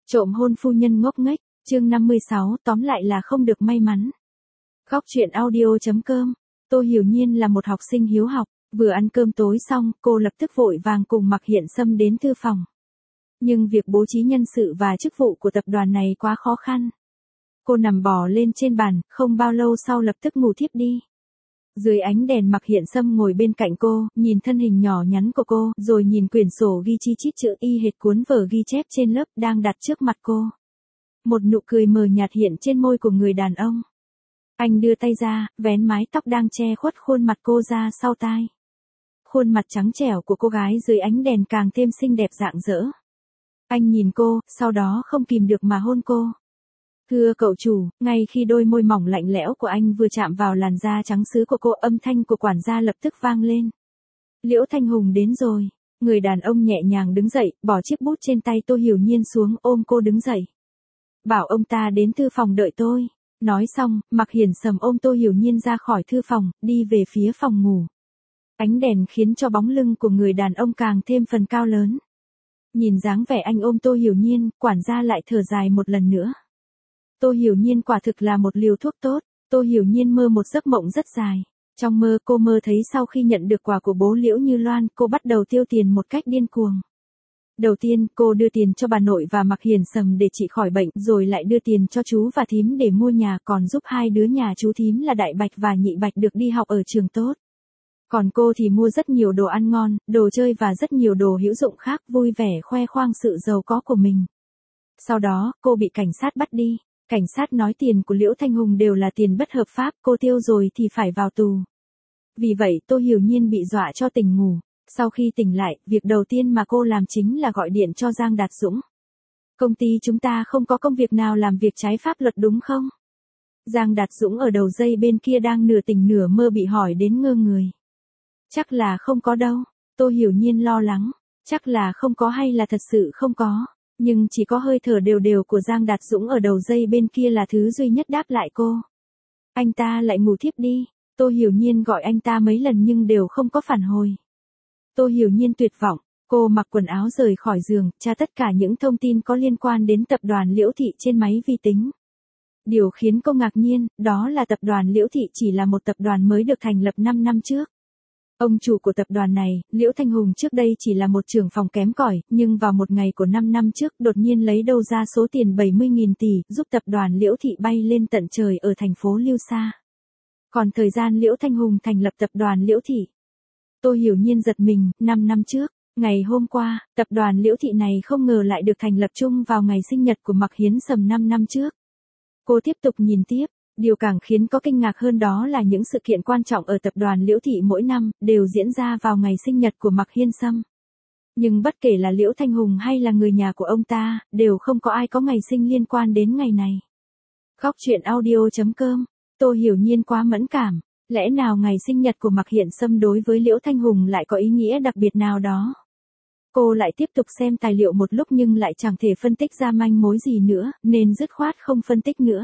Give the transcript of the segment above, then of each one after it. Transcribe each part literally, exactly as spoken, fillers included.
Trộm hôn phu nhân ngốc nghếch, chương năm mươi sáu, tóm lại là không được may mắn. Góc truyện audio.com, Tô Hiểu Nhiên là một học sinh hiếu học, vừa ăn cơm tối xong, cô lập tức vội vàng cùng Mạc Hiện Sâm đến thư phòng. Nhưng việc bố trí nhân sự và chức vụ của tập đoàn này quá khó khăn. Cô nằm bò lên trên bàn, không bao lâu sau lập tức ngủ thiếp đi. Dưới ánh đèn Mạc Hiện Sâm ngồi bên cạnh cô, nhìn thân hình nhỏ nhắn của cô, rồi nhìn quyển sổ ghi chi chít chữ y hệt cuốn vở ghi chép trên lớp đang đặt trước mặt cô. Một nụ cười mờ nhạt hiện trên môi của người đàn ông. Anh đưa tay ra, vén mái tóc đang che khuất khuôn mặt cô ra sau tai. Khuôn mặt trắng trẻo của cô gái dưới ánh đèn càng thêm xinh đẹp rạng rỡ. Anh nhìn cô, sau đó không kìm được mà hôn cô. Thưa cậu chủ, ngay khi đôi môi mỏng lạnh lẽo của anh vừa chạm vào làn da trắng sứ của cô, âm thanh của quản gia lập tức vang lên. Liễu Thanh Hùng đến rồi. Người đàn ông nhẹ nhàng đứng dậy, bỏ chiếc bút trên tay Tô Hiểu Nhiên xuống, ôm cô đứng dậy. Bảo ông ta đến thư phòng đợi tôi. Nói xong, Mạc Hiển Sâm ôm Tô Hiểu Nhiên ra khỏi thư phòng, đi về phía phòng ngủ. Ánh đèn khiến cho bóng lưng của người đàn ông càng thêm phần cao lớn. Nhìn dáng vẻ anh ôm Tô Hiểu Nhiên, quản gia lại thở dài một lần nữa. Tô Hiểu Nhiên quả thực là một liều thuốc tốt. Tô Hiểu Nhiên mơ một giấc mộng rất dài. Trong mơ cô mơ thấy sau khi nhận được quà của bố Liễu Như Loan, cô bắt đầu tiêu tiền một cách điên cuồng. Đầu tiên, cô đưa tiền cho bà nội và Mạc Hiển Sâm để trị khỏi bệnh, rồi lại đưa tiền cho chú và thím để mua nhà, còn giúp hai đứa nhà chú thím là Đại Bạch và Nhị Bạch được đi học ở trường tốt. Còn cô thì mua rất nhiều đồ ăn ngon, đồ chơi và rất nhiều đồ hữu dụng khác, vui vẻ khoe khoang sự giàu có của mình. Sau đó, cô bị cảnh sát bắt đi. Cảnh sát nói tiền của Liễu Thanh Hùng đều là tiền bất hợp pháp, cô tiêu rồi thì phải vào tù. Vì vậy Tô Hiểu Nhiên bị dọa cho tỉnh ngủ. Sau khi tỉnh lại, việc đầu tiên mà cô làm chính là gọi điện cho Giang Đạt Dũng. Công ty chúng ta không có công việc nào làm việc trái pháp luật đúng không? Giang Đạt Dũng ở đầu dây bên kia đang nửa tỉnh nửa mơ bị hỏi đến ngơ người. Chắc là không có đâu. Tô Hiểu Nhiên lo lắng. Chắc là không có hay là thật sự không có. Nhưng chỉ có hơi thở đều đều của Giang Đạt Dũng ở đầu dây bên kia là thứ duy nhất đáp lại cô. Anh ta lại ngủ thiếp đi. Tô Hiểu Nhiên gọi anh ta mấy lần nhưng đều không có phản hồi. Tô Hiểu Nhiên tuyệt vọng, cô mặc quần áo rời khỏi giường, tra tất cả những thông tin có liên quan đến tập đoàn Liễu Thị trên máy vi tính. Điều khiến cô ngạc nhiên, đó là tập đoàn Liễu Thị chỉ là một tập đoàn mới được thành lập năm năm trước. Ông chủ của tập đoàn này, Liễu Thanh Hùng trước đây chỉ là một trưởng phòng kém cỏi, nhưng vào một ngày của năm năm trước đột nhiên lấy đâu ra số tiền bảy mươi nghìn tỷ, giúp tập đoàn Liễu Thị bay lên tận trời ở thành phố Lưu Sa. Còn thời gian Liễu Thanh Hùng thành lập tập đoàn Liễu Thị. Tô Hiểu Nhiên giật mình, năm năm trước, ngày hôm qua, tập đoàn Liễu Thị này không ngờ lại được thành lập chung vào ngày sinh nhật của Mạc Hiến Sâm năm năm trước. Cô tiếp tục nhìn tiếp. Điều càng khiến có kinh ngạc hơn đó là những sự kiện quan trọng ở tập đoàn Liễu Thị mỗi năm, đều diễn ra vào ngày sinh nhật của Mạc Hiên Sâm. Nhưng bất kể là Liễu Thanh Hùng hay là người nhà của ông ta, đều không có ai có ngày sinh liên quan đến ngày này. Góc truyện audio.com, Tô Hiểu Nhiên quá mẫn cảm. Lẽ nào ngày sinh nhật của Mạc Hiển Sâm đối với Liễu Thanh Hùng lại có ý nghĩa đặc biệt nào đó? Cô lại tiếp tục xem tài liệu một lúc nhưng lại chẳng thể phân tích ra manh mối gì nữa, nên dứt khoát không phân tích nữa.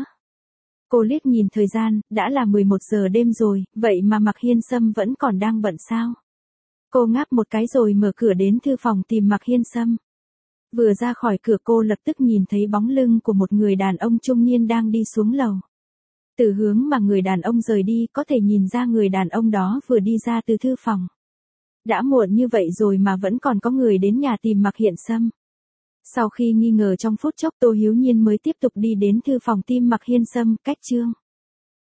Cô liếc nhìn thời gian, đã là mười một giờ đêm rồi, vậy mà Mạc Hiên Sâm vẫn còn đang bận sao? Cô ngáp một cái rồi mở cửa đến thư phòng tìm Mạc Hiên Sâm. Vừa ra khỏi cửa cô lập tức nhìn thấy bóng lưng của một người đàn ông trung niên đang đi xuống lầu. Từ hướng mà người đàn ông rời đi có thể nhìn ra người đàn ông đó vừa đi ra từ thư phòng. Đã muộn như vậy rồi mà vẫn còn có người đến nhà tìm Mạc Hiển Sâm. Sau khi nghi ngờ trong phút chốc Tô Hiếu Nhiên mới tiếp tục đi đến thư phòng tìm Mạc Hiên Sâm, cách chương.